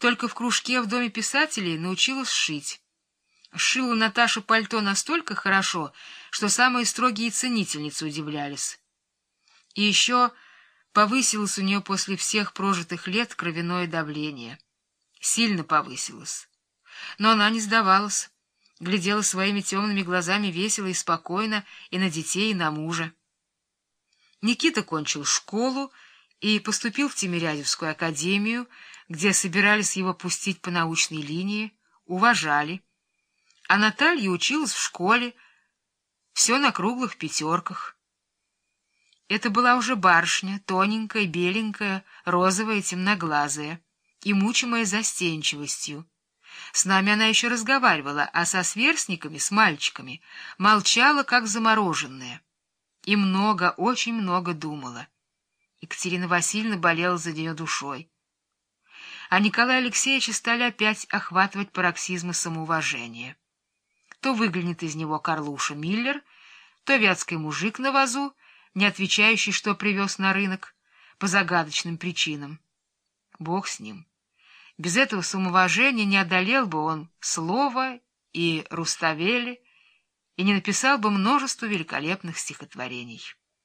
только в кружке в Доме писателей научилась шить. Шила Наташа пальто настолько хорошо, что самые строгие ценительницы удивлялись. И еще повысилось у нее после всех прожитых лет кровяное давление. Сильно повысилось. Но она не сдавалась, глядела своими темными глазами весело и спокойно и на детей, и на мужа. Никита кончил школу и поступил в Тимирязевскую академию, где собирались его пустить по научной линии, уважали. А Наталья училась в школе, все на круглых пятерках. Это была уже барышня, тоненькая, беленькая, розовая, темноглазая и мучимая застенчивостью. С нами она еще разговаривала, а со сверстниками, с мальчиками, молчала, как замороженная. И много, очень много думала. Екатерина Васильевна болела за нее душой. А Николая Алексеевича стали опять охватывать пароксизмы самоуважения. То выглянет из него Карлуша Миллер, то вятский мужик на вазу, не отвечающий, что привез на рынок, по загадочным причинам. Бог с ним. Без этого самоуважения не одолел бы он Слова и Руставели и не написал бы множество великолепных стихотворений.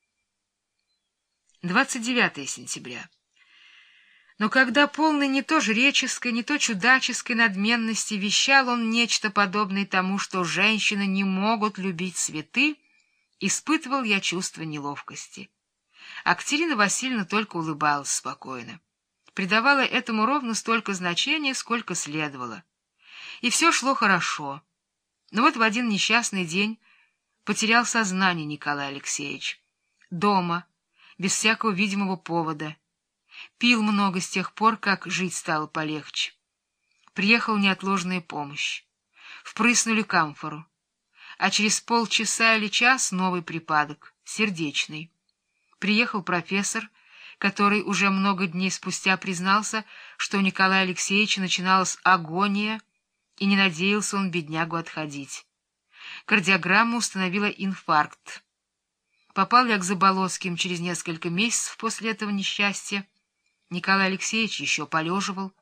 29 сентября. Но когда полный не то жреческой, не то чудаческой надменности вещал он нечто подобное тому, что женщины не могут любить цветы, испытывал я чувство неловкости. А Катерина Васильевна только улыбалась спокойно. Придавала этому ровно столько значения, сколько следовало. И все шло хорошо. Но вот в один несчастный день потерял сознание Николай Алексеевич. Дома, без всякого видимого повода. Пил много с тех пор, как жить стало полегче. Приехала неотложная помощь. Впрыснули камфору. А через полчаса или час новый припадок, сердечный. Приехал профессор, который уже много дней спустя признался, что у Николая Алексеевича начиналась агония, и не надеялся он беднягу отходить. Кардиограмма установила инфаркт. Попал я к Заболоцким через несколько месяцев после этого несчастья. Николай Алексеевич еще полеживал.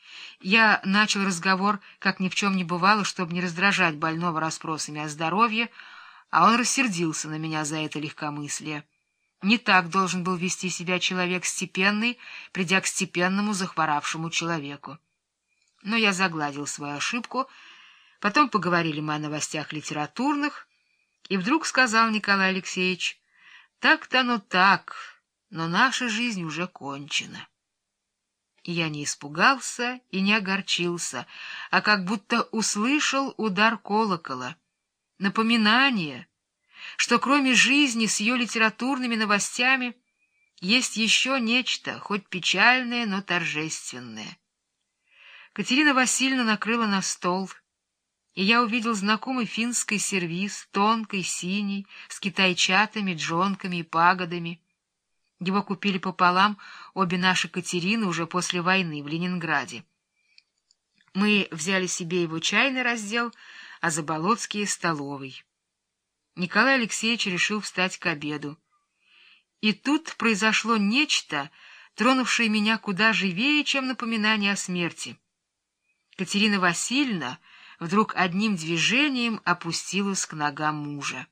Я начал разговор, как ни в чем не бывало, чтобы не раздражать больного расспросами о здоровье, а он рассердился на меня за это легкомыслие. Не так должен был вести себя человек степенный, придя к степенному захворавшему человеку. Но я загладил свою ошибку, потом поговорили мы о новостях литературных, и вдруг сказал Николай Алексеевич: «Так-то оно так, но наша жизнь уже кончена». И я не испугался и не огорчился, а как будто услышал удар колокола, напоминание, что кроме жизни с ее литературными новостями есть еще нечто, хоть печальное, но торжественное. Катерина Васильевна накрыла на стол, и я увидел знакомый финский сервиз, тонкий, синий, с китайчатами, джонками и пагодами. Его купили пополам обе наши Катерины уже после войны в Ленинграде. Мы взяли себе его чайный раздел, а Заболоцкие — столовый. Николай Алексеевич решил встать к обеду. И тут произошло нечто, тронувшее меня куда живее, чем напоминание о смерти. Катерина Васильевна вдруг одним движением опустилась к ногам мужа.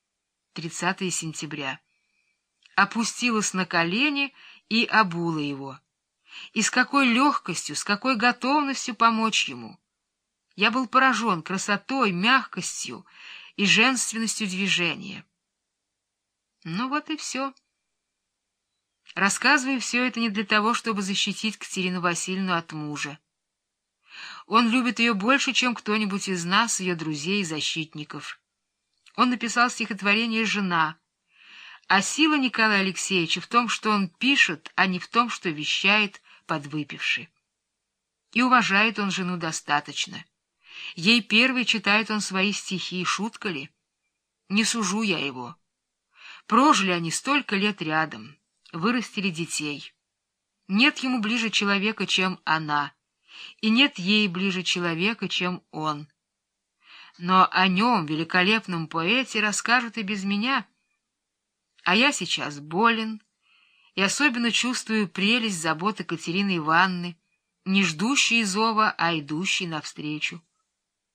30 сентября. Опустилась на колени и обула его. И с какой легкостью, с какой готовностью помочь ему. Я был поражен красотой, мягкостью и женственностью движения. Ну вот и все. Рассказываю все это не для того, чтобы защитить Катерину Васильевну от мужа. Он любит ее больше, чем кто-нибудь из нас, ее друзей и защитников. Он написал стихотворение «Жена», а сила Николая Алексеевича в том, что он пишет, а не в том, что вещает подвыпивший. И уважает он жену достаточно. Ей первой читает он свои стихи, шутка ли? Не сужу я его. Прожили они столько лет рядом, вырастили детей. Нет ему ближе человека, чем она, и нет ей ближе человека, чем он. Но о нем, великолепном поэте, расскажут и без меня. А я сейчас болен, и особенно чувствую прелесть заботы Катерины Ивановны, не ждущий зова, а идущий навстречу.